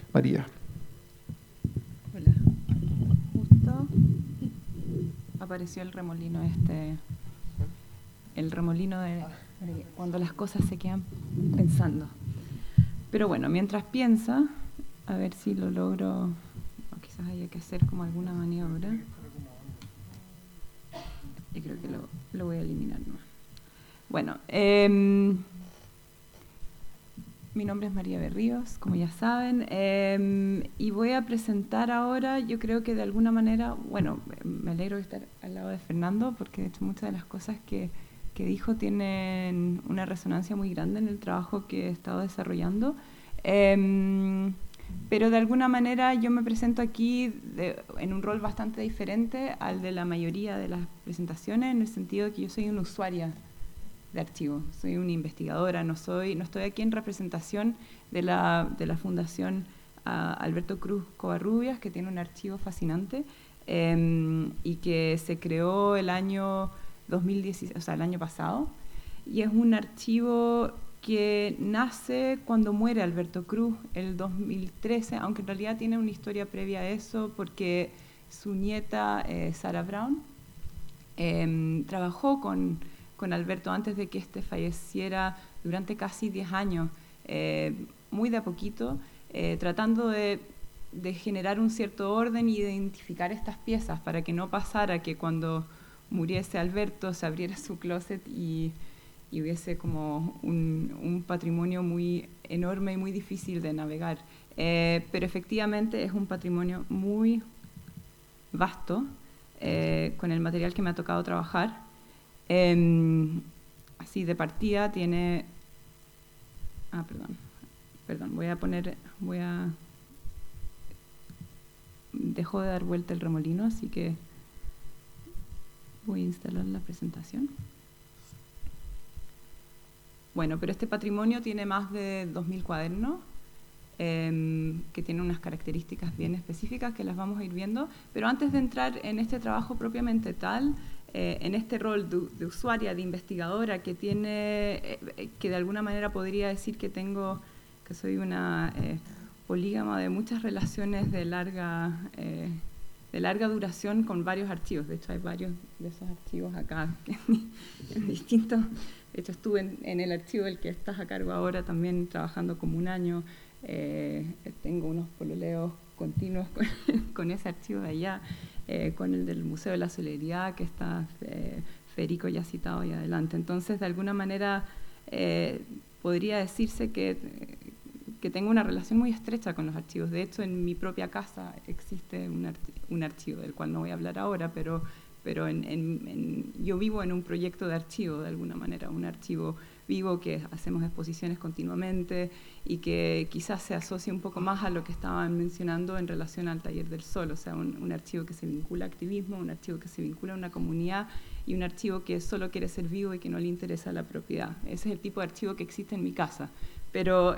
María. Hola. Justo apareció el remolino el remolino de cuando las cosas se quedan pensando. Pero bueno, mientras piensa, a ver si lo logro, o quizás haya que hacer como alguna maniobra. Yo creo que lo voy a eliminar nomás. Bueno, mi nombre es María Berríos, como ya saben, y voy a presentar ahora, yo creo que de alguna manera, bueno, me alegro de estar al lado de Fernando, porque de hecho muchas de las cosas que dijo tienen una resonancia muy grande en el trabajo que he estado desarrollando. Pero de alguna manera yo me presento aquí en un rol bastante diferente al de la mayoría de las presentaciones, en el sentido de que yo soy una usuaria de archivos, soy una investigadora, no estoy aquí en representación de la Fundación Alberto Cruz Covarrubias, que tiene un archivo fascinante y que se creó el año 2016, o sea, el año pasado, y es un archivo que nace cuando muere Alberto Cruz, el 2013, aunque en realidad tiene una historia previa a eso, porque su nieta, Sarah Brown, trabajó con Alberto antes de que éste falleciera durante casi 10 años, muy de a poquito, tratando de generar un cierto orden y de identificar estas piezas para que no pasara que cuando muriese Alberto se abriera su closet y hubiese como un patrimonio muy enorme y muy difícil de navegar. Pero efectivamente es un patrimonio muy vasto con el material que me ha tocado trabajar. Así de partida tiene... perdón, dejo de dar vuelta el remolino, así que voy a instalar la presentación. Bueno, pero este patrimonio tiene más de 2000 cuadernos, que tienen unas características bien específicas que las vamos a ir viendo, pero antes de entrar en este trabajo propiamente tal, en este rol de usuaria, de investigadora, que de alguna manera podría decir que soy una polígama de muchas relaciones de larga duración con varios archivos. De hecho, hay varios de esos archivos acá en distintos. De hecho, estuve en el archivo del que estás a cargo ahora también trabajando como un año. Tengo unos pololeos continuos con ese archivo de allá, con el del Museo de la Solidaridad, que está Federico ya citado ahí adelante. Entonces, de alguna manera, podría decirse que tengo una relación muy estrecha con los archivos. De hecho, en mi propia casa existe un archivo, del cual no voy a hablar ahora, pero yo vivo en un proyecto de archivo, de alguna manera, un archivo vivo que hacemos exposiciones continuamente y que quizás se asocia un poco más a lo que estaban mencionando en relación al Taller del Sol, o sea, un archivo que se vincula a activismo, un archivo que se vincula a una comunidad y un archivo que solo quiere ser vivo y que no le interesa la propiedad. Ese es el tipo de archivo que existe en mi casa, pero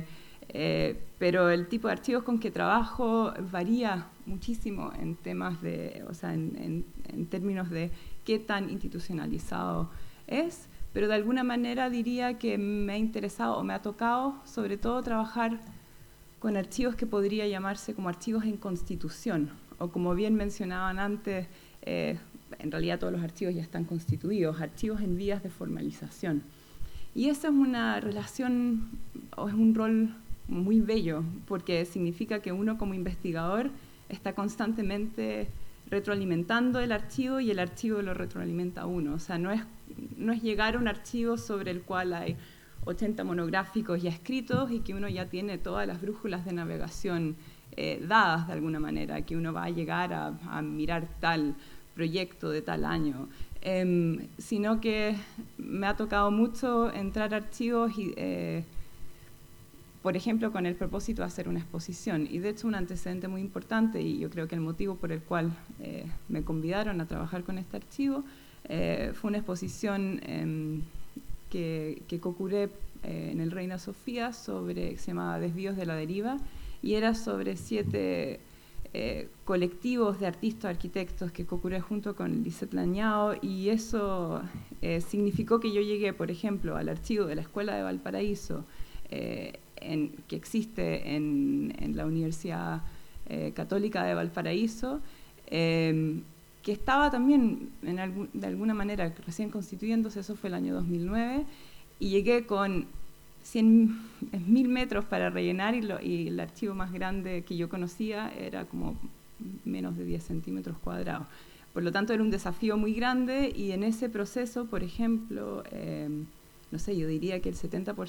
el tipo de archivos con que trabajo varía muchísimo en temas en términos de qué tan institucionalizado es, pero de alguna manera diría que me ha interesado o me ha tocado sobre todo trabajar con archivos que podría llamarse como archivos en constitución, o como bien mencionaban antes, en realidad todos los archivos ya están constituidos, archivos en vías de formalización. Y esa es una relación, o es un rol muy bello, porque significa que uno como investigador está constantemente retroalimentando el archivo y el archivo lo retroalimenta a uno. O sea, no es llegar a un archivo sobre el cual hay 80 monográficos ya escritos y que uno ya tiene todas las brújulas de navegación dadas de alguna manera, que uno va a llegar a mirar tal proyecto de tal año, sino que me ha tocado mucho entrar a archivos y por ejemplo, con el propósito de hacer una exposición. Y de hecho un antecedente muy importante, y yo creo que el motivo por el cual me convidaron a trabajar con este archivo, fue una exposición que co-curé en el Reina Sofía, que se llamaba Desvíos de la Deriva, y era sobre 7 colectivos de artistas, arquitectos que co-curé junto con Lisette Lañao, y eso significó que yo llegué, por ejemplo, al archivo de la Escuela de Valparaíso, que existe en la Universidad Católica de Valparaíso, que estaba también de alguna manera recién constituyéndose. Eso fue el año 2009, y llegué con 100.000 metros para rellenar, y el archivo más grande que yo conocía era como menos de 10 centímetros cuadrados. Por lo tanto, era un desafío muy grande, y en ese proceso, por ejemplo, no sé, yo diría que el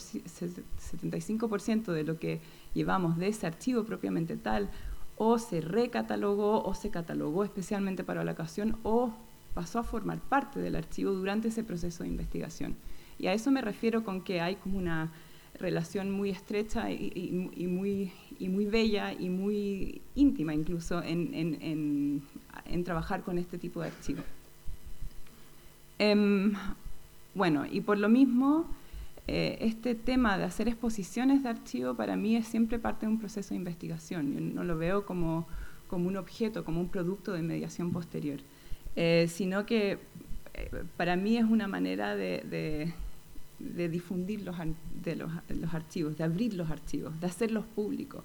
75% de lo que llevamos de ese archivo propiamente tal, o se recatalogó, o se catalogó especialmente para la ocasión, o pasó a formar parte del archivo durante ese proceso de investigación. Y a eso me refiero con que hay como una relación muy estrecha y muy bella y muy íntima incluso en trabajar con este tipo de archivo. Bueno, y por lo mismo, este tema de hacer exposiciones de archivo para mí es siempre parte de un proceso de investigación. Yo no lo veo como un objeto, como un producto de mediación posterior, sino que para mí es una manera de difundir los archivos, de abrir los archivos, de hacerlos públicos.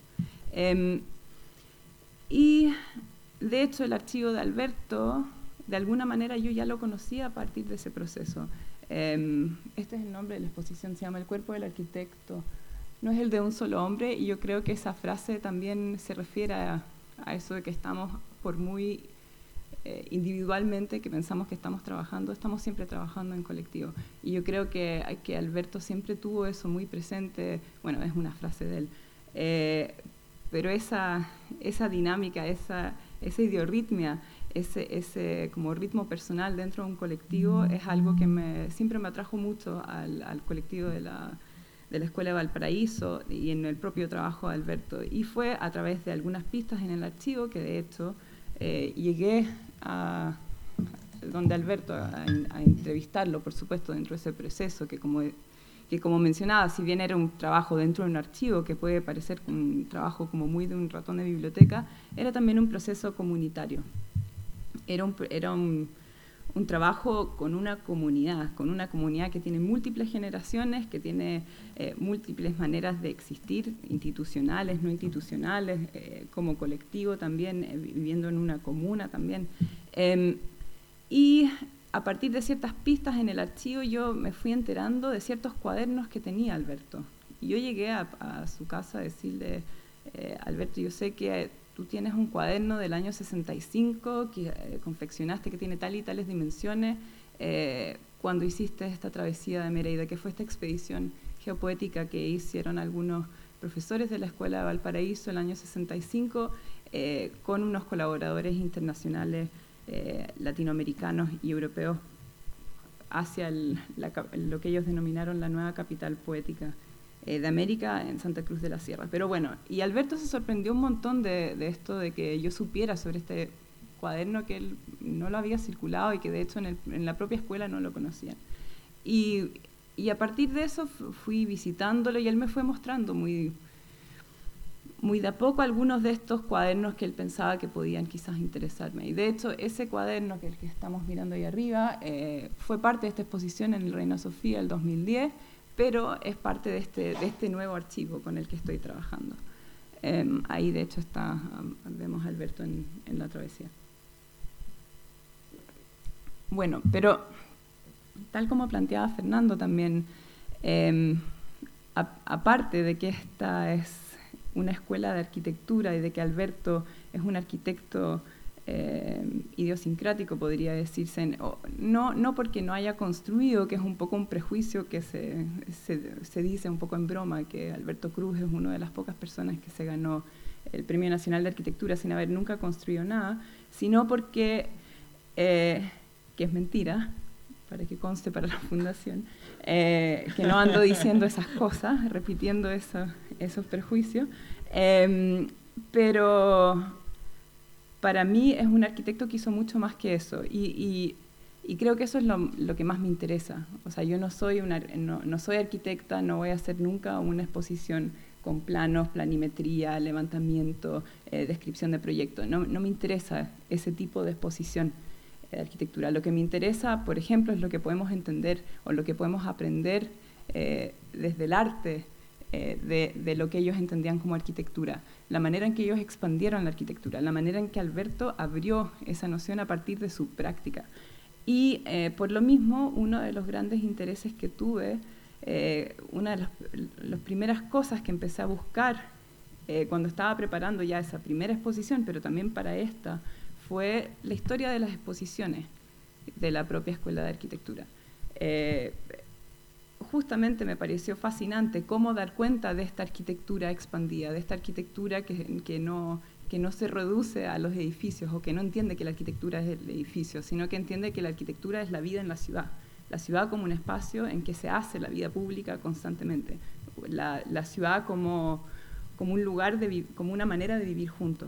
Y de hecho el archivo de Alberto, de alguna manera yo ya lo conocía a partir de ese proceso. Este es el nombre de la exposición, se llama El cuerpo del arquitecto. No es el de un solo hombre, y yo creo que esa frase también se refiere a eso de que estamos, por muy individualmente que pensamos que estamos trabajando, estamos siempre trabajando en colectivo. Y yo creo que Alberto siempre tuvo eso muy presente. Bueno, es una frase de él, pero esa dinámica, esa idiorritmia, ese como ritmo personal dentro de un colectivo es algo que siempre me atrajo mucho al colectivo de la Escuela de Valparaíso y en el propio trabajo de Alberto. Y fue a través de algunas pistas en el archivo que de hecho llegué a donde Alberto a entrevistarlo, por supuesto, dentro de ese proceso que como mencionaba, si bien era un trabajo dentro de un archivo que puede parecer un trabajo como muy de un ratón de biblioteca, era también un proceso comunitario. Era un trabajo con una comunidad que tiene múltiples generaciones, que tiene múltiples maneras de existir, institucionales, no institucionales, como colectivo también, viviendo en una comuna también. Y a partir de ciertas pistas en el archivo yo me fui enterando de ciertos cuadernos que tenía Alberto. Y yo llegué a su casa a decirle, Alberto, yo sé que tú tienes un cuaderno del año 65 que confeccionaste, que tiene tal y tales dimensiones, cuando hiciste esta travesía de Mereida, que fue esta expedición geopoética que hicieron algunos profesores de la Escuela de Valparaíso el año 65, con unos colaboradores internacionales latinoamericanos y europeos hacia lo que ellos denominaron la nueva capital poética de América, en Santa Cruz de la Sierra. Pero bueno, y Alberto se sorprendió un montón de esto, de que yo supiera sobre este cuaderno, que él no lo había circulado y que de hecho en la propia escuela no lo conocían. Y a partir de eso fui visitándolo, y él me fue mostrando muy de a poco algunos de estos cuadernos que él pensaba que podían quizás interesarme. Y de hecho ese cuaderno, que el que estamos mirando ahí arriba, fue parte de esta exposición en el Reina Sofía el 2010, pero es parte de este nuevo archivo con el que estoy trabajando. Ahí de hecho vemos a Alberto en la travesía. Bueno, pero tal como planteaba Fernando también, aparte de que esta es una escuela de arquitectura y de que Alberto es un arquitecto idiosincrático, podría decirse, no porque no haya construido, que es un poco un prejuicio que se dice un poco en broma, que Alberto Cruz es una de las pocas personas que se ganó el Premio Nacional de Arquitectura sin haber nunca construido nada, sino porque, que es mentira, para que conste para la fundación, que no ando diciendo esas cosas, repitiendo esos prejuicios, pero para mí es un arquitecto que hizo mucho más que eso, y creo que eso es lo que más me interesa. O sea, yo no soy arquitecta, no voy a hacer nunca una exposición con planos, planimetría, levantamiento, descripción de proyecto. No me interesa ese tipo de exposición de arquitectura. Lo que me interesa, por ejemplo, es lo que podemos entender o lo que podemos aprender desde el arte de lo que ellos entendían como arquitectura, la manera en que ellos expandieron la arquitectura, la manera en que Alberto abrió esa noción a partir de su práctica. Y por lo mismo, uno de los grandes intereses que tuve, una de las primeras cosas que empecé a buscar cuando estaba preparando ya esa primera exposición, pero también para esta, fue la historia de las exposiciones de la propia Escuela de Arquitectura. Justamente me pareció fascinante cómo dar cuenta de esta arquitectura expandida, de esta arquitectura que no se reduce a los edificios o que no entiende que la arquitectura es el edificio, sino que entiende que la arquitectura es la vida en la ciudad como un espacio en que se hace la vida pública constantemente, la ciudad como un lugar, como una manera de vivir juntos.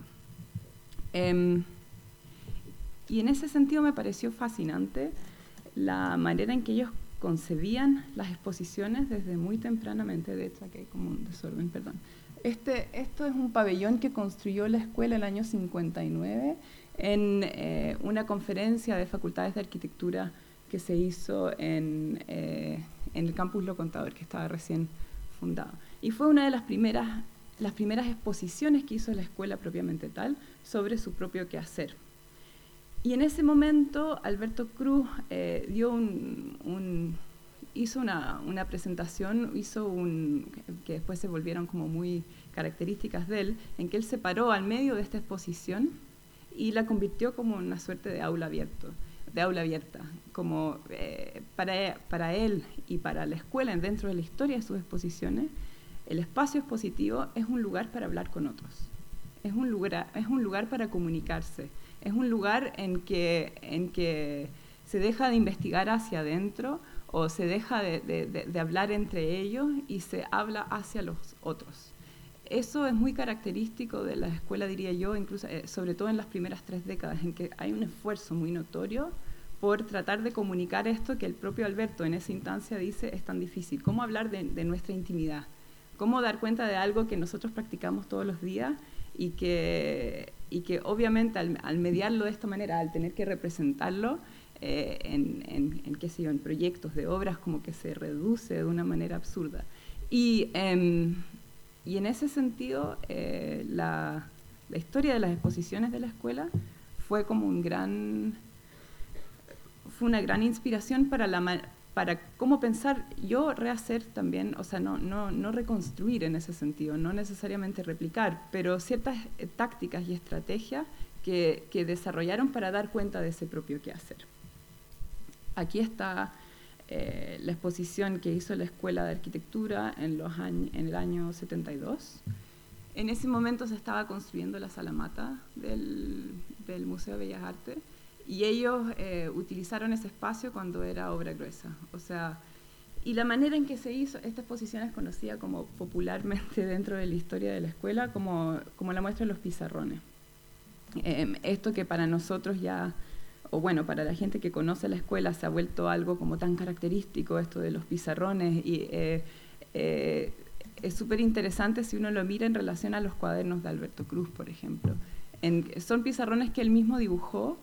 Y en ese sentido me pareció fascinante la manera en que ellos concebían las exposiciones desde muy tempranamente. De hecho, aquí hay como un desorden, perdón. Esto es un pabellón que construyó la escuela en el año 59 en una conferencia de facultades de arquitectura que se hizo en el campus Lo Contador, que estaba recién fundado. Y fue una de las primeras exposiciones que hizo la escuela propiamente tal sobre su propio quehacer. Y en ese momento Alberto Cruz hizo una presentación, que después se volvieron como muy características de él, en que él se paró al medio de esta exposición y la convirtió como una suerte de aula abierta, como para él y para la escuela, dentro de la historia de sus exposiciones. El espacio expositivo es un lugar para hablar con otros, es un lugar para comunicarse, es un lugar en que se deja de investigar hacia adentro o se deja de hablar entre ellos y se habla hacia los otros. Eso es muy característico de la escuela, diría yo, incluso, sobre todo en las primeras 3 décadas, en que hay un esfuerzo muy notorio por tratar de comunicar esto que el propio Alberto en esa instancia dice es tan difícil. ¿Cómo hablar de nuestra intimidad? ¿Cómo dar cuenta de algo que nosotros practicamos todos los días y que obviamente al mediarlo de esta manera, al tener que representarlo en proyectos de obras, como que se reduce de una manera absurda? Y en ese sentido, la historia de las exposiciones de la escuela fue como una gran inspiración para cómo pensar, yo rehacer también, o sea, no reconstruir en ese sentido, no necesariamente replicar, pero ciertas tácticas y estrategias que desarrollaron para dar cuenta de ese propio quehacer. Aquí está la exposición que hizo la Escuela de Arquitectura en el año 72. En ese momento se estaba construyendo la Sala Mata del Museo de Bellas Artes, y ellos utilizaron ese espacio cuando era obra gruesa. O sea, y la manera en que se hizo, esta exposición es conocida como popularmente dentro de la historia de la escuela como la muestra de los pizarrones. Esto que para nosotros ya, o bueno, para la gente que conoce la escuela se ha vuelto algo como tan característico, esto de los pizarrones, y es súper interesante si uno lo mira en relación a los cuadernos de Alberto Cruz, por ejemplo. Son pizarrones que él mismo dibujó,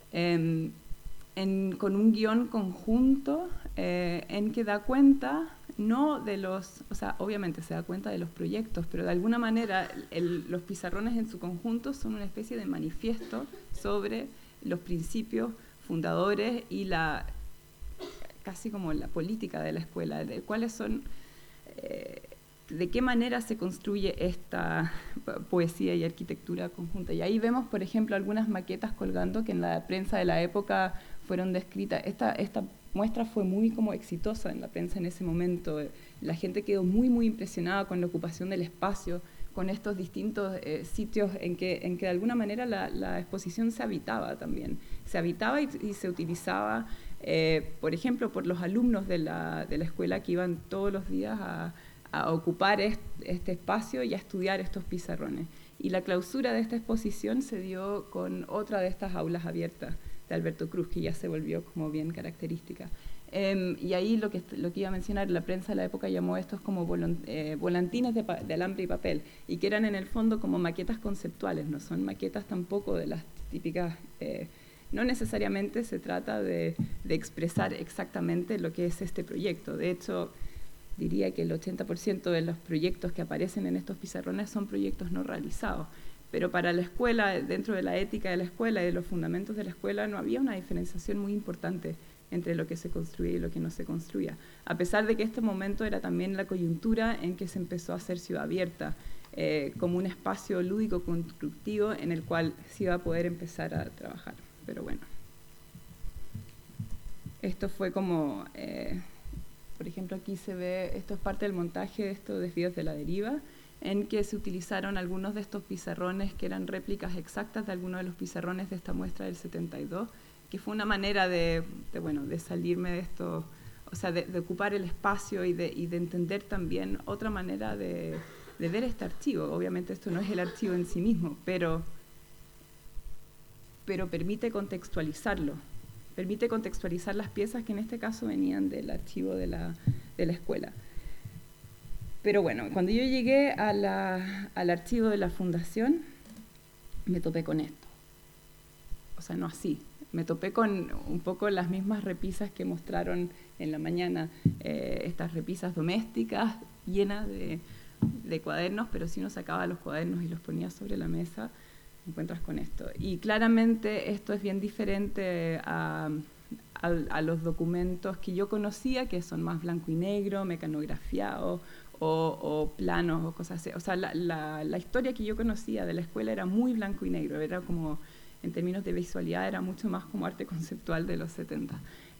con un guión conjunto en que da cuenta, no de los, o sea, obviamente se da cuenta de los proyectos, pero de alguna manera los pizarrones en su conjunto son una especie de manifiesto sobre los principios fundadores y casi como la política de la escuela, de cuáles son, de qué manera se construye esta poesía y arquitectura conjunta. Y ahí vemos, por ejemplo, algunas maquetas colgando que en la prensa de la época fueron descritas. Esta muestra fue muy como exitosa en la prensa en ese momento. La gente quedó muy, muy impresionada con la ocupación del espacio, con estos distintos sitios en que de alguna manera la exposición se habitaba también. Se habitaba y se utilizaba, por ejemplo, por los alumnos de la escuela que iban todos los días a ocupar este espacio y a estudiar estos pizarrones. Y la clausura de esta exposición se dio con otra de estas aulas abiertas de Alberto Cruz, que ya se volvió como bien característica. Y ahí lo que iba a mencionar, la prensa de la época llamó estos como volantines de alambre y papel, y que eran en el fondo como maquetas conceptuales, no son maquetas tampoco de las típicas, no necesariamente se trata de expresar exactamente lo que es este proyecto. De hecho, diría que el 80% de los proyectos que aparecen en estos pizarrones son proyectos no realizados. Pero para la escuela, dentro de la ética de la escuela y de los fundamentos de la escuela, no había una diferenciación muy importante entre lo que se construía y lo que no se construía. A pesar de que este momento era también la coyuntura en que se empezó a hacer Ciudad Abierta, como un espacio lúdico constructivo en el cual se iba a poder empezar a trabajar. Pero bueno, esto fue como, por ejemplo, aquí se ve, esto es parte del montaje de estos desvíos de la deriva, en que se utilizaron algunos de estos pizarrones que eran réplicas exactas de algunos de los pizarrones de esta muestra del 72, que fue una manera de salirme de esto, o sea, de ocupar el espacio y de entender también otra manera de ver este archivo. Obviamente esto no es el archivo en sí mismo, pero permite contextualizarlo, permite contextualizar las piezas que en este caso venían del archivo de la escuela. Pero bueno, cuando yo llegué al archivo de la fundación, me topé con esto. O sea, no así. Me topé con un poco las mismas repisas que mostraron en la mañana, estas repisas domésticas llenas de cuadernos, pero si uno sacaba los cuadernos y los ponía sobre la mesa, encuentras con esto. Y claramente esto es bien diferente a los documentos que yo conocía, que son más blanco y negro, mecanografiados, o planos o cosas así. O sea, la historia que yo conocía de la escuela era muy blanco y negro, era como, en términos de visualidad, era mucho más como arte conceptual de los 70.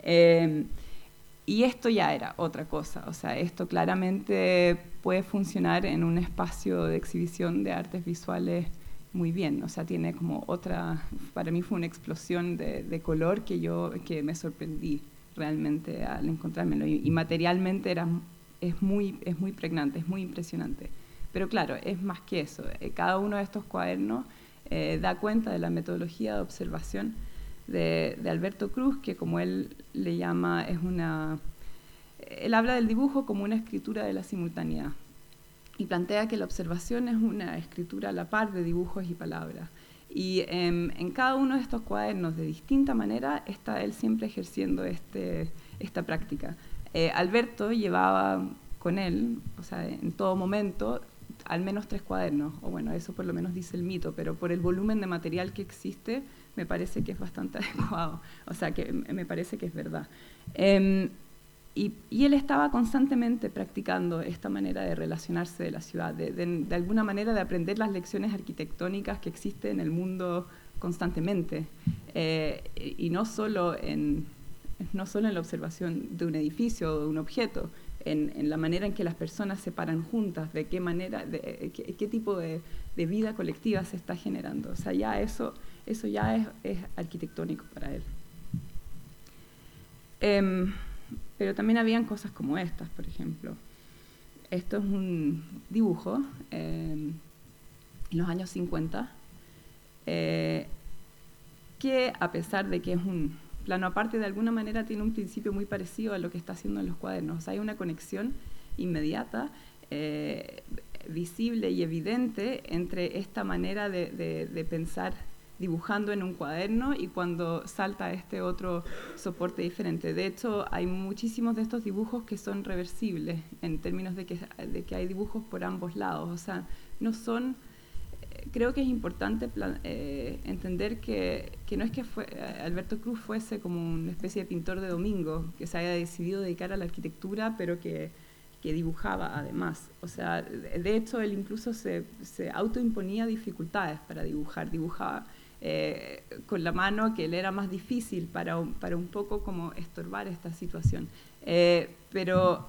Y esto ya era otra cosa, o sea, esto claramente puede funcionar en un espacio de exhibición de artes visuales muy bien, o sea, tiene como otra, para mí fue una explosión de color que me sorprendí realmente al encontrármelo, y materialmente es muy pregnante, es muy impresionante. Pero claro, es más que eso. Cada uno de estos cuadernos da cuenta de la metodología de observación de Alberto Cruz, que como él le llama, él habla del dibujo como una escritura de la simultaneidad, y plantea que la observación es una escritura a la par de dibujos y palabras. Y en cada uno de estos cuadernos, de distinta manera, está él siempre ejerciendo esta práctica. Alberto llevaba con él, o sea, en todo momento, al menos 3 cuadernos, o bueno, eso por lo menos dice el mito, pero por el volumen de material que existe, me parece que es bastante adecuado, o sea, que me parece que es verdad. Y él estaba constantemente practicando esta manera de relacionarse de la ciudad, de alguna manera de aprender las lecciones arquitectónicas que existen en el mundo constantemente, y no solo en la observación de un edificio o de un objeto, en la manera en que las personas se paran juntas, de qué manera, qué tipo de vida colectiva se está generando. O sea, ya eso ya es arquitectónico para él. Pero también habían cosas como estas, por ejemplo. Esto es un dibujo en los años 50, que a pesar de que es un plano aparte, de alguna manera tiene un principio muy parecido a lo que está haciendo en los cuadernos. O sea, hay una conexión inmediata, visible y evidente entre esta manera de pensar dibujando en un cuaderno y cuando salta a este otro soporte diferente. De hecho, hay muchísimos de estos dibujos que son reversibles, en términos de que hay dibujos por ambos lados. O sea, no son... Creo que es importante entender que no es que Alberto Cruz fuese como una especie de pintor de domingo, que se haya decidido dedicar a la arquitectura, pero que dibujaba además. O sea, de hecho, él incluso se autoimponía dificultades para dibujar. Dibujaba con la mano, que le era más difícil para un poco como estorbar esta situación. Pero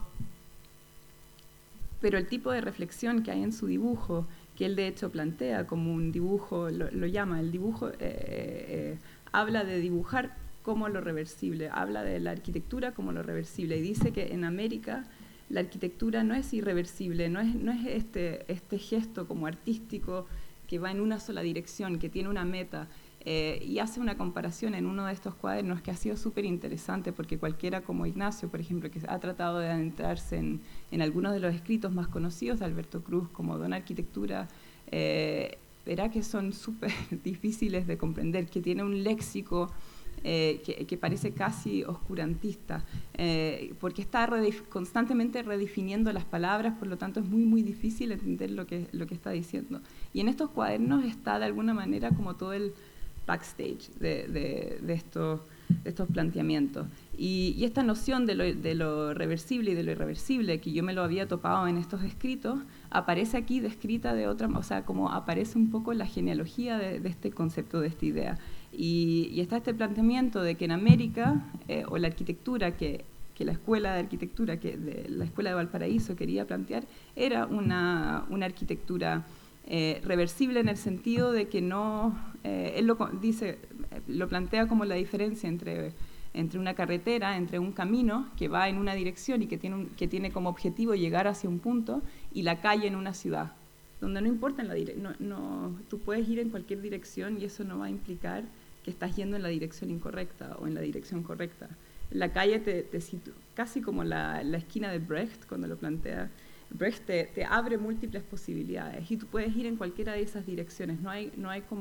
el tipo de reflexión que hay en su dibujo, que él de hecho plantea como un dibujo, lo llama, el dibujo habla de dibujar como lo reversible, habla de la arquitectura como lo reversible, y dice que en América la arquitectura no es irreversible, no es este gesto como artístico que va en una sola dirección, que tiene una meta, y hace una comparación en uno de estos cuadernos que ha sido súper interesante, porque cualquiera como Ignacio, por ejemplo, que ha tratado de adentrarse en algunos de los escritos más conocidos de Alberto Cruz, como Don Arquitectura, verá que son súper difíciles de comprender, que tiene un léxico que parece casi oscurantista, porque está constantemente redefiniendo las palabras, por lo tanto es muy, muy difícil entender lo que está diciendo. Y en estos cuadernos está de alguna manera como todo el backstage de estos planteamientos. Y esta noción de lo reversible y de lo irreversible, que yo me lo había topado en estos escritos, aparece aquí descrita de otra, o sea, como aparece un poco la genealogía de este concepto, de esta idea. Y está este planteamiento de que en América, o la arquitectura que la escuela de arquitectura, la escuela de Valparaíso quería plantear, era una arquitectura reversible en el sentido de que no, él lo plantea como la diferencia entre una carretera, entre un camino que va en una dirección y que tiene como objetivo llegar hacia un punto, y la calle en una ciudad, donde no importa en la dirección, tú puedes ir en cualquier dirección y eso no va a implicar que estás yendo en la dirección incorrecta o en la dirección correcta. La calle te sitúa, casi como la esquina de Brecht, cuando lo plantea. Brecht te abre múltiples posibilidades y tú puedes ir en cualquiera de esas direcciones. No hay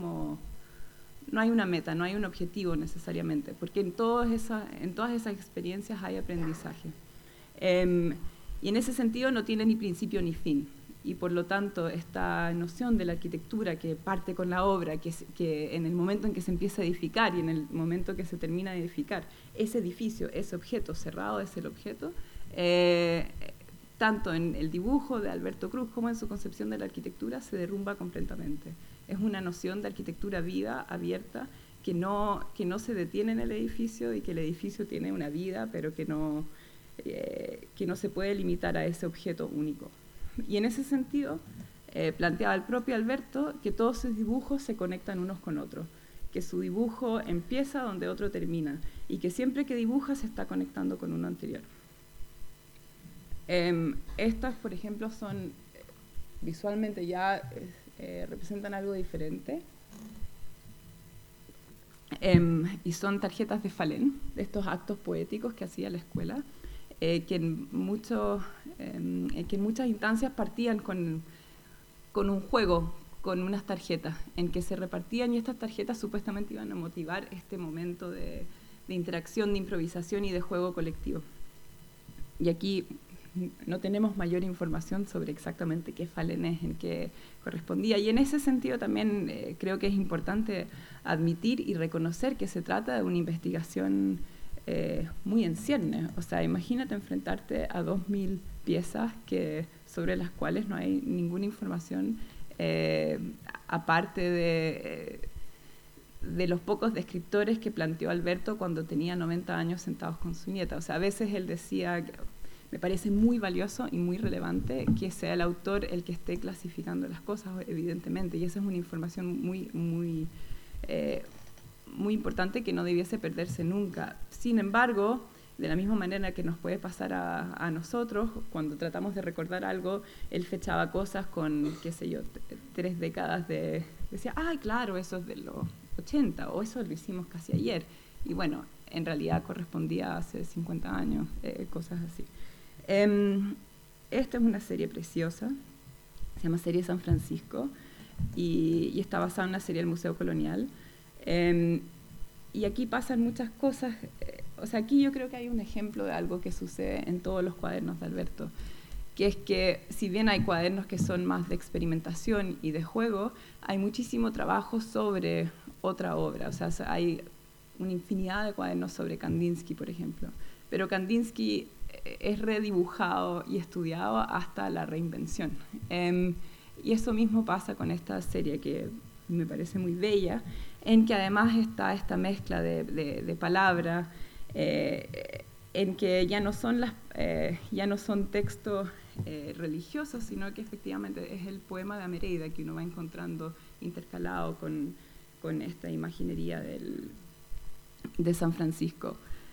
una meta, no hay un objetivo necesariamente, porque en todas esas experiencias hay aprendizaje. Y en ese sentido no tiene ni principio ni fin. Y por lo tanto, esta noción de la arquitectura que parte con la obra, que en el momento en que se empieza a edificar y en el momento que se termina de edificar, ese edificio, ese objeto cerrado es el objeto, tanto en el dibujo de Alberto Cruz como en su concepción de la arquitectura, se derrumba completamente. Es una noción de arquitectura viva, abierta, que no se detiene en el edificio y que el edificio tiene una vida, pero que no se puede limitar a ese objeto único. Y en ese sentido, planteaba el propio Alberto que todos sus dibujos se conectan unos con otros, que su dibujo empieza donde otro termina y que siempre que dibuja se está conectando con uno anterior. Estas, por ejemplo, son visualmente ya representan algo diferente, y son tarjetas de Falén, de estos actos poéticos que hacía la escuela, que en muchas instancias partían con un juego, con unas tarjetas, en que se repartían, y estas tarjetas supuestamente iban a motivar este momento de interacción, de improvisación y de juego colectivo. Y aquí no tenemos mayor información sobre exactamente qué Falén es, en qué correspondía. Y en ese sentido también creo que es importante admitir y reconocer que se trata de una investigación muy en ciernes. O sea, imagínate enfrentarte a 2000 piezas sobre las cuales no hay ninguna información aparte de los pocos descriptores que planteó Alberto cuando tenía 90 años sentados con su nieta. O sea, a veces él decía, me parece muy valioso y muy relevante que sea el autor el que esté clasificando las cosas, evidentemente, y esa es una información muy, muy, muy importante que no debiese perderse nunca. Sin embargo, de la misma manera que nos puede pasar a nosotros, cuando tratamos de recordar algo, él fechaba cosas con, qué sé yo, 3 décadas decía, ay, claro, eso es de los 80, o eso lo hicimos casi ayer. Y bueno, en realidad correspondía a hace 50 años, cosas así. Esta es una serie preciosa, se llama Serie San Francisco, y está basada en una serie del Museo Colonial. Y aquí pasan muchas cosas. O sea, aquí yo creo que hay un ejemplo de algo que sucede en todos los cuadernos de Alberto, que es que si bien hay cuadernos que son más de experimentación y de juego, hay muchísimo trabajo sobre otra obra. O sea, hay una infinidad de cuadernos sobre Kandinsky, por ejemplo. Pero Kandinsky es redibujado y estudiado hasta la reinvención. Y eso mismo pasa con esta serie que me parece muy bella, en que además está esta mezcla de palabras, en que ya no son textos religiosos, sino que efectivamente es el poema de Amereida que uno va encontrando intercalado con esta imaginería de San Francisco.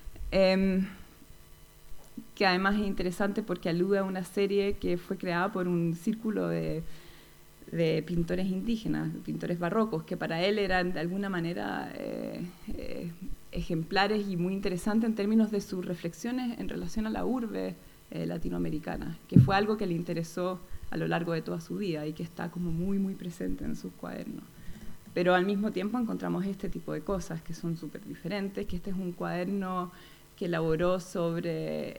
Que además es interesante porque alude a una serie que fue creada por un círculo de pintores indígenas, pintores barrocos, que para él eran de alguna manera ejemplares y muy interesantes en términos de sus reflexiones en relación a la urbe latinoamericana, que fue algo que le interesó a lo largo de toda su vida y que está como muy, muy presente en sus cuadernos. pero al mismo tiempo encontramos este tipo de cosas que son súper diferentes, que este es un cuaderno que elaboró sobre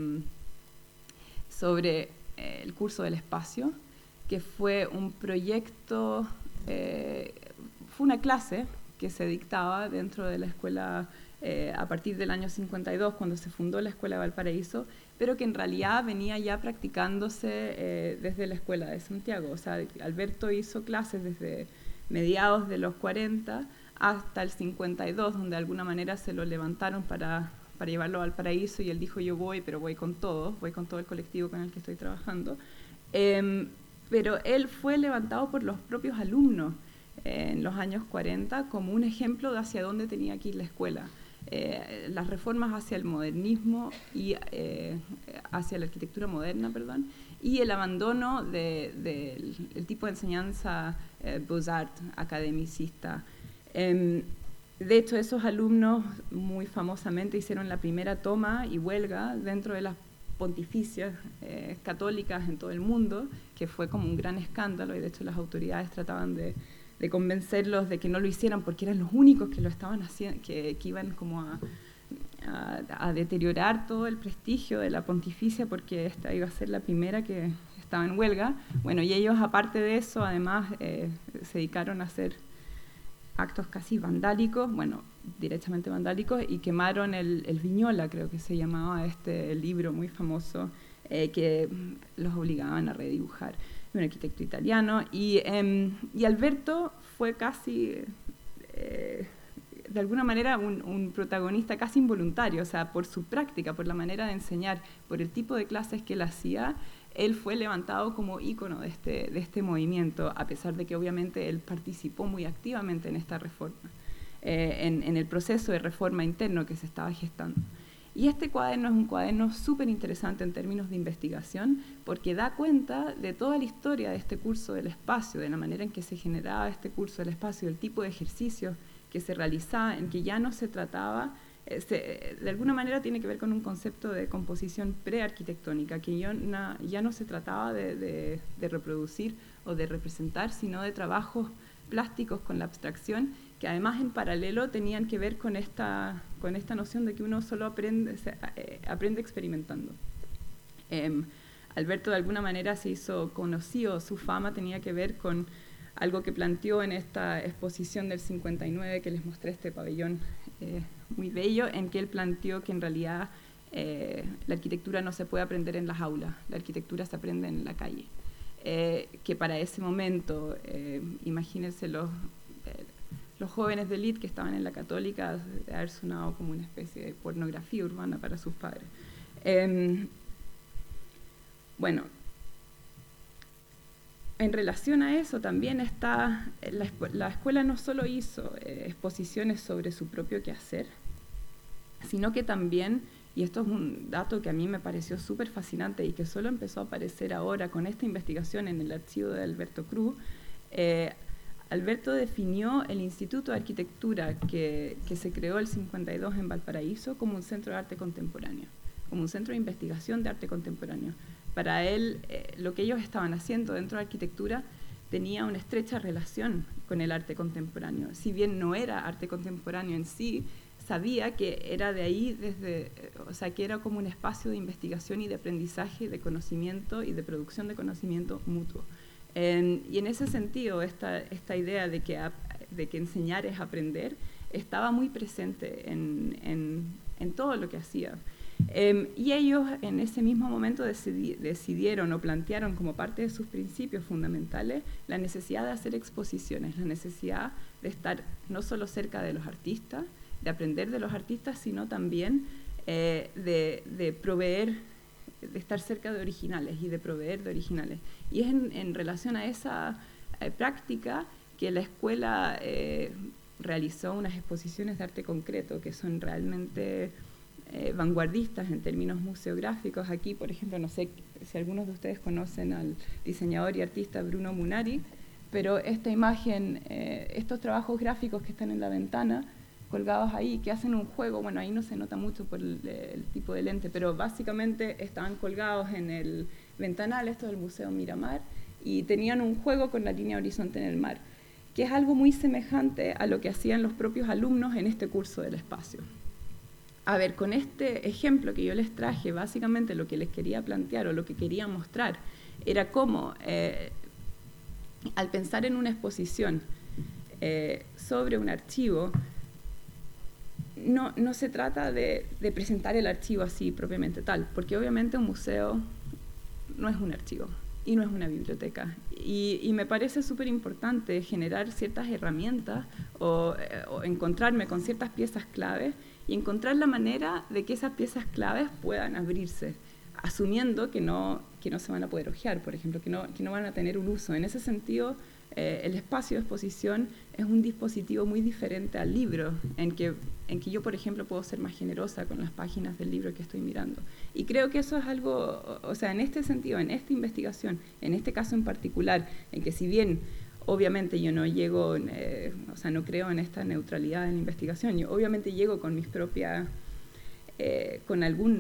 el curso del espacio, que fue un proyecto, fue una clase que se dictaba dentro de la escuela a partir del año 52, cuando se fundó la Escuela de Valparaíso, pero que en realidad venía ya practicándose desde la Escuela de Santiago. O sea, Alberto hizo clases desde mediados de los 40 hasta el 52, donde de alguna manera se lo levantaron para llevarlo a Valparaíso, y él dijo: yo voy, pero voy con todo el colectivo con el que estoy trabajando. Pero él fue levantado por los propios alumnos en los años 40 como un ejemplo de hacia dónde tenía que ir la escuela. Las reformas hacia el modernismo y hacia la arquitectura moderna, perdón, y el abandono del tipo de enseñanza Beaux-Arts, academicista. De hecho, esos alumnos muy famosamente hicieron la primera toma y huelga dentro de las pontificias católicas en todo el mundo, que fue como un gran escándalo, y de hecho las autoridades trataban de convencerlos de que no lo hicieran porque eran los únicos que lo estaban haciendo, que iban como a deteriorar todo el prestigio de la pontificia, porque esta iba a ser la primera que estaba en huelga. Bueno, y ellos, aparte de eso, además se dedicaron a hacer actos casi vandálicos, bueno, directamente vandálicos, y quemaron el Viñola, creo que se llamaba el libro muy famoso, que los obligaban a redibujar, un arquitecto italiano, y Alberto fue casi, de alguna manera, un protagonista casi involuntario, o sea, por su práctica, por la manera de enseñar, por el tipo de clases que él hacía. Él fue levantado como ícono de este movimiento, a pesar de que obviamente él participó muy activamente en esta reforma, en el proceso de reforma interno que se estaba gestando. Y este cuaderno es un cuaderno súper interesante en términos de investigación, porque da cuenta de toda la historia de este curso del espacio, de la manera en que se generaba este curso del espacio, del tipo de ejercicios que se realizaba, en que ya no se trataba, de alguna manera tiene que ver con un concepto de composición prearquitectónica, que ya no se trataba de reproducir o de representar, sino de trabajos plásticos con la abstracción, que además en paralelo tenían que ver con esta noción de que uno solo aprende experimentando. Alberto de alguna manera se hizo conocido, su fama tenía que ver con algo que planteó en esta exposición del 59, que les mostré, este pabellón muy bello, en que él planteó que en realidad la arquitectura no se puede aprender en las aulas, la arquitectura se aprende en la calle. Que para ese momento, imagínense los jóvenes de élite que estaban en la Católica, de haber sonado como una especie de pornografía urbana para sus padres. Bueno, en relación a eso también está, la escuela no solo hizo exposiciones sobre su propio quehacer, sino que también, y esto es un dato que a mí me pareció súper fascinante y que solo empezó a aparecer ahora con esta investigación en el archivo de Alberto Cruz, Alberto definió el Instituto de Arquitectura que se creó el 52 en Valparaíso como un centro de arte contemporáneo, como un centro de investigación de arte contemporáneo. Para él, lo que ellos estaban haciendo dentro de arquitectura tenía una estrecha relación con el arte contemporáneo. Si bien no era arte contemporáneo en sí, sabía que era de ahí, o sea, que era como un espacio de investigación y de aprendizaje, de conocimiento y de producción de conocimiento mutuo. Y en ese sentido, esta idea de que enseñar es aprender estaba muy presente en todo lo que hacía. Y ellos en ese mismo momento decidieron o plantearon como parte de sus principios fundamentales la necesidad de hacer exposiciones, la necesidad de estar no solo cerca de los artistas, de aprender de los artistas, sino también de proveer, de estar cerca de originales y de proveer de originales. Y es en relación a esa práctica que la escuela realizó unas exposiciones de arte concreto que son realmente vanguardistas en términos museográficos. Aquí, por ejemplo, no sé si algunos de ustedes conocen al diseñador y artista Bruno Munari, pero esta imagen, estos trabajos gráficos que están en la ventana, colgados ahí, que hacen un juego, bueno, ahí no se nota mucho por el tipo de lente, pero básicamente estaban colgados en el ventanal, esto del Museo Miramar, y tenían un juego con la línea horizonte en el mar. que es algo muy semejante a lo que hacían los propios alumnos en este curso del espacio. A ver, con este ejemplo que yo les traje, básicamente lo que les quería plantear o lo que quería mostrar era cómo, al pensar en una exposición sobre un archivo, no se trata de presentar el archivo así propiamente tal, porque obviamente un museo no es un archivo y no es una biblioteca. Y me parece súper importante generar ciertas herramientas o encontrarme con ciertas piezas clave y encontrar la manera de que esas piezas claves puedan abrirse, asumiendo que no se van a poder hojear, por ejemplo, que no van a tener un uso. En ese sentido, el espacio de exposición es un dispositivo muy diferente al libro, en que yo, por ejemplo, puedo ser más generosa con las páginas del libro que estoy mirando. Y creo que eso es algo, o sea, en este sentido, en esta investigación, en este caso en particular, en que si bien obviamente yo no llego, o sea, no creo en esta neutralidad en la investigación, yo obviamente llego con mis propias, con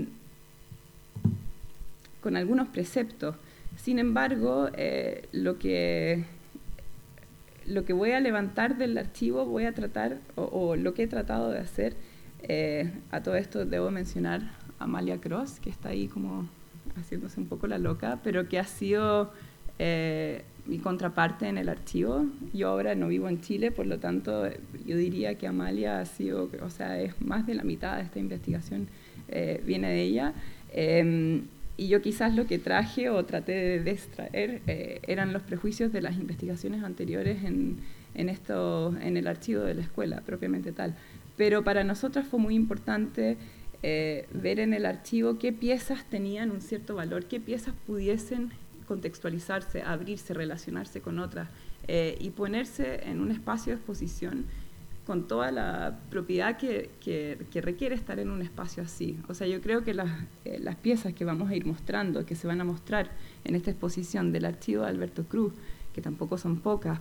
algunos preceptos. Sin embargo, lo que voy a levantar del archivo voy a tratar, o lo que he tratado de hacer, a todo esto debo mencionar a Amalia Cross, que está ahí como haciéndose un poco la loca, pero que ha sido mi contraparte en el archivo. Yo ahora no vivo en Chile, por lo tanto yo diría que Amalia ha sido, o sea, es más de la mitad de esta investigación viene de ella. Y yo quizás lo que traje o traté de extraer eran los prejuicios de las investigaciones anteriores en el archivo de la escuela, propiamente tal. Pero para nosotras fue muy importante ver en el archivo qué piezas tenían un cierto valor, qué piezas pudiesen contextualizarse, abrirse, relacionarse con otras y ponerse en un espacio de exposición con toda la propiedad que requiere estar en un espacio así. O sea, yo creo que las piezas que vamos a ir mostrando, que se van a mostrar en esta exposición del archivo de Alberto Cruz, que tampoco son pocas,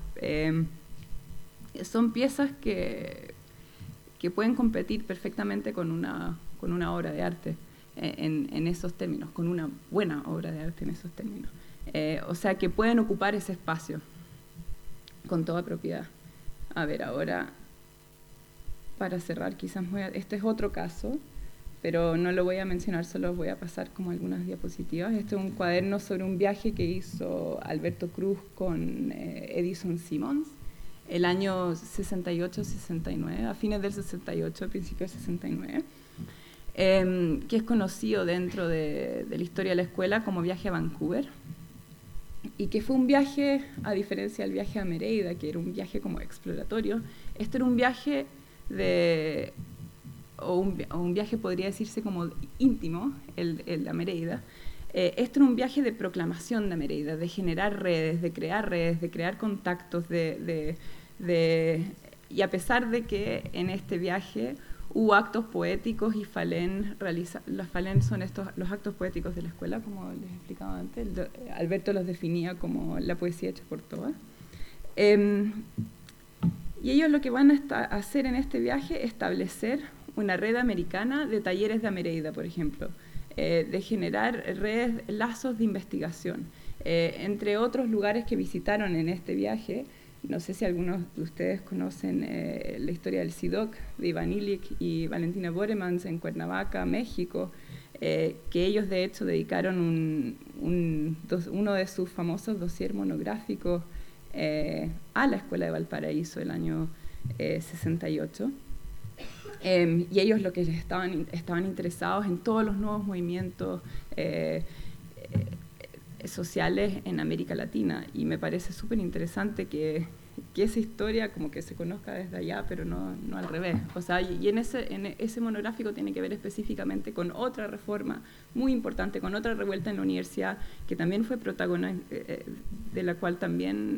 son piezas que pueden competir perfectamente con una obra de arte en esos términos, con una buena obra de arte en esos términos. O sea, que pueden ocupar ese espacio con toda propiedad. A ver, ahora, para cerrar, quizás este es otro caso, pero no lo voy a mencionar, solo voy a pasar como algunas diapositivas. Este es un cuaderno sobre un viaje que hizo Alberto Cruz con Edison Simmons el año 68-69, a fines del 68, principios del 69, que es conocido dentro de la historia de la escuela como viaje a Vancouver, y que fue un viaje, a diferencia del viaje a Mereida, que era un viaje como exploratorio. Este era un viaje un viaje podría decirse como íntimo, el de Mereida. Este era un viaje de proclamación de Mereida, de generar redes, de crear contactos, y a pesar de que en este viaje hubo actos poéticos y Falén los Falén son los actos poéticos de la escuela, como les explicaba antes. Alberto los definía como la poesía hecha por todas. Y ellos lo que van a hacer en este viaje es establecer una red americana de talleres de Mereida, por ejemplo, de generar lazos de investigación. Entre otros lugares que visitaron en este viaje, no sé si algunos de ustedes conocen la historia del CIDOC, de Iván Illich y Valentina Boremans en Cuernavaca, México, que ellos de hecho dedicaron uno de sus famosos dossier monográficos a la Escuela de Valparaíso el año 68. Y ellos lo que estaban interesados en todos los nuevos movimientos sociales en América Latina, y me parece súper interesante que esa historia como que se conozca desde allá, pero no al revés. O sea, y en ese monográfico tiene que ver específicamente con otra reforma muy importante, con otra revuelta en la universidad, que también fue protagonista, de la cual también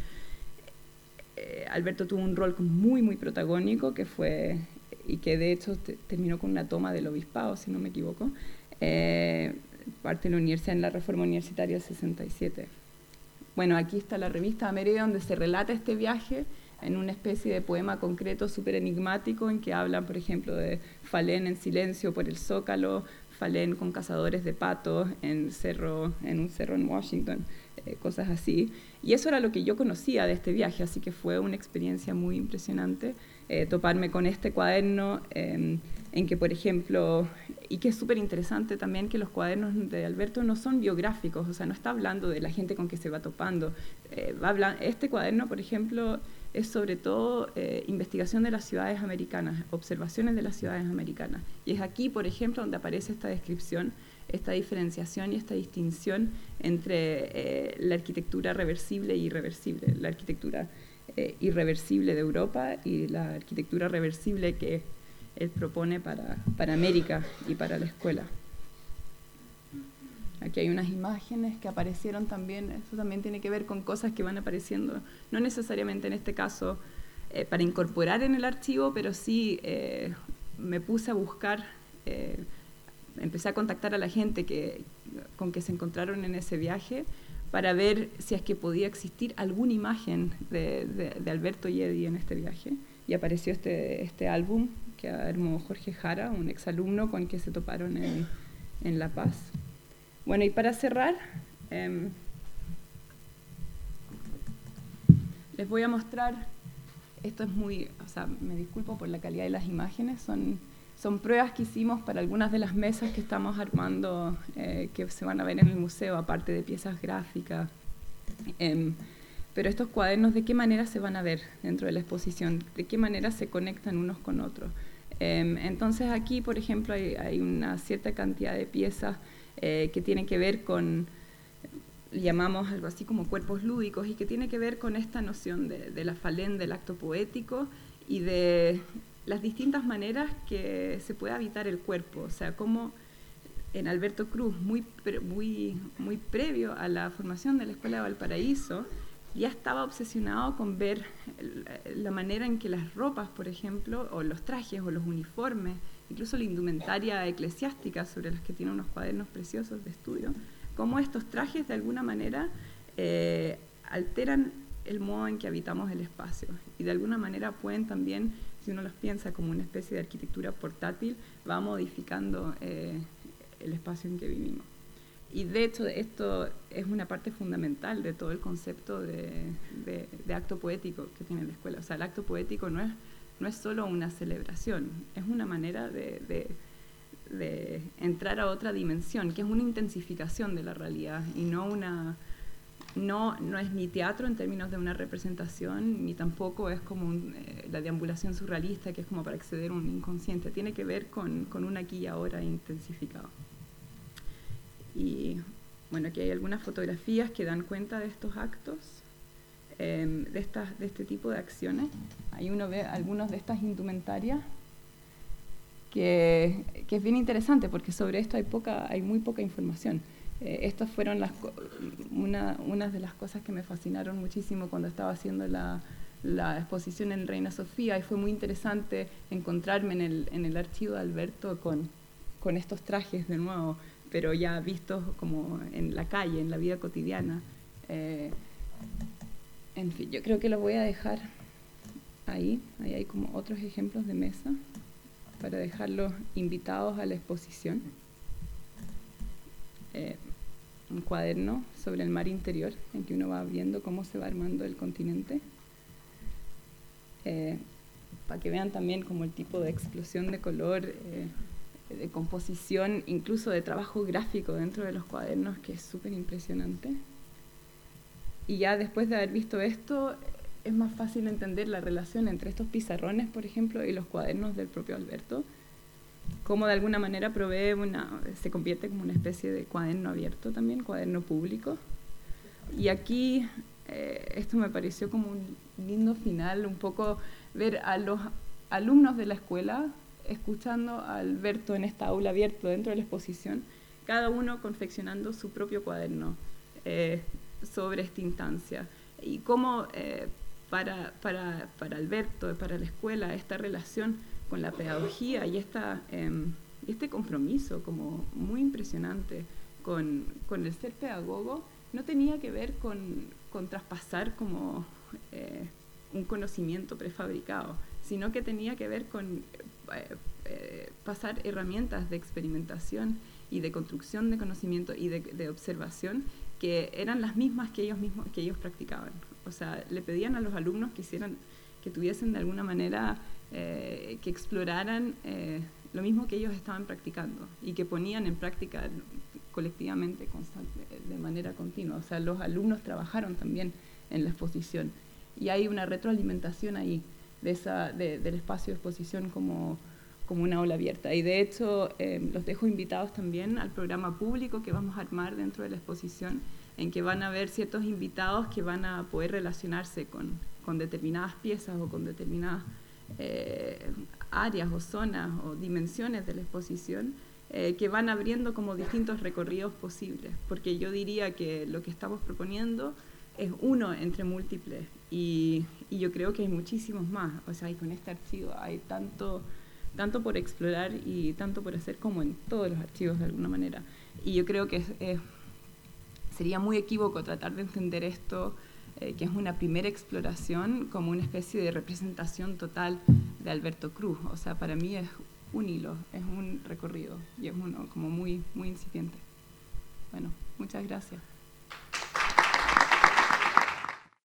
Alberto tuvo un rol muy, muy protagónico, que fue, y que de hecho terminó con una toma del obispado, si no me equivoco, parte de la universidad en la reforma universitaria del 67. Bueno, aquí está la revista Mereida, donde se relata este viaje en una especie de poema concreto súper enigmático, en que hablan, por ejemplo, de Falén en silencio por el Zócalo, Falén con cazadores de patos en un cerro en Washington, cosas así. Y eso era lo que yo conocía de este viaje, así que fue una experiencia muy impresionante toparme con este cuaderno en que, por ejemplo, y que es súper interesante también que los cuadernos de Alberto no son biográficos, o sea, no está hablando de la gente con que se va topando. Este cuaderno, por ejemplo, es sobre todo investigación de las ciudades americanas, observaciones de las ciudades americanas. Y es aquí, por ejemplo, donde aparece esta descripción, esta diferenciación y esta distinción entre la arquitectura reversible y irreversible, la arquitectura irreversible de Europa y la arquitectura reversible que él propone para América y para la escuela. Aquí hay unas imágenes que aparecieron también, eso también tiene que ver con cosas que van apareciendo, no necesariamente en este caso para incorporar en el archivo, pero sí me puse a buscar, empecé a contactar a la gente con que se encontraron en ese viaje para ver si es que podía existir alguna imagen de Alberto Yedi en este viaje. Y apareció este álbum que armó Jorge Jara, un exalumno con el que se toparon en La Paz. Bueno, y para cerrar, les voy a mostrar, esto es muy, o sea, me disculpo por la calidad de las imágenes, son pruebas que hicimos para algunas de las mesas que estamos armando, que se van a ver en el museo, aparte de piezas gráficas. Pero estos cuadernos, ¿de qué manera se van a ver dentro de la exposición? ¿De qué manera se conectan unos con otros? Entonces aquí, por ejemplo, hay una cierta cantidad de piezas que tienen que ver con, llamamos algo así como cuerpos lúdicos, y que tiene que ver con esta noción de la falén, del acto poético y de las distintas maneras que se puede habitar el cuerpo. O sea, como en Alberto Cruz, muy previo a la formación de la Escuela de Valparaíso, ya estaba obsesionado con ver la manera en que las ropas, por ejemplo, o los trajes o los uniformes, incluso la indumentaria eclesiástica sobre las que tiene unos cuadernos preciosos de estudio, cómo estos trajes de alguna manera alteran el modo en que habitamos el espacio y de alguna manera pueden también, si uno los piensa como una especie de arquitectura portátil, va modificando el espacio en que vivimos. Y de hecho esto es una parte fundamental de todo el concepto de acto poético que tiene la escuela. O sea, el acto poético no es solo una celebración, es una manera de entrar a otra dimensión, que es una intensificación de la realidad y no es ni teatro en términos de una representación, ni tampoco es como la deambulación surrealista, que es como para acceder a un inconsciente. Tiene que ver con un aquí y ahora intensificado. Y bueno, aquí hay algunas fotografías que dan cuenta de estos actos, de este tipo de acciones. Ahí uno ve algunas de estas indumentarias, que es bien interesante porque sobre esto hay muy poca información. Estas fueron unas de las cosas que me fascinaron muchísimo cuando estaba haciendo la exposición en Reina Sofía, y fue muy interesante encontrarme en el archivo de Alberto con estos trajes de nuevo, pero ya vistos como en la calle, en la vida cotidiana. En fin, yo creo que lo voy a dejar ahí. Ahí hay como otros ejemplos de mesa para dejarlos invitados a la exposición. Un cuaderno sobre el mar interior, en que uno va viendo cómo se va armando el continente. Para que vean también como el tipo de explosión de color, de composición, incluso de trabajo gráfico dentro de los cuadernos, que es súper impresionante. Y ya después de haber visto esto, es más fácil entender la relación entre estos pizarrones, por ejemplo, y los cuadernos del propio Alberto, cómo de alguna manera se convierte como una especie de cuaderno abierto también, cuaderno público. Y aquí, esto me pareció como un lindo final, un poco ver a los alumnos de la escuela escuchando a Alberto en esta aula abierta dentro de la exposición, cada uno confeccionando su propio cuaderno sobre esta instancia. Y cómo para Alberto, para la escuela, esta relación con la pedagogía y este compromiso como muy impresionante con el ser pedagogo no tenía que ver con traspasar como un conocimiento prefabricado, sino que tenía que ver con pasar herramientas de experimentación y de construcción de conocimiento y de observación que eran las mismas que ellos practicaban. O sea, le pedían a los alumnos que tuviesen de alguna manera, que exploraran lo mismo que ellos estaban practicando y que ponían en práctica colectivamente, de manera continua. O sea, los alumnos trabajaron también en la exposición y hay una retroalimentación ahí del espacio de exposición como una aula abierta. Y de hecho, los dejo invitados también al programa público que vamos a armar dentro de la exposición, en que van a haber ciertos invitados que van a poder relacionarse con determinadas piezas o con determinadas áreas o zonas o dimensiones de la exposición, que van abriendo como distintos recorridos posibles, porque yo diría que lo que estamos proponiendo es uno entre múltiples y yo creo que hay muchísimos más. O sea, y con este archivo hay tanto por explorar y tanto por hacer como en todos los archivos de alguna manera. Y yo creo que sería muy equívoco tratar de entender esto, que es una primera exploración, como una especie de representación total de Alberto Cruz. O sea, para mí es un hilo, es un recorrido y es uno como muy, muy incipiente. Bueno, muchas gracias.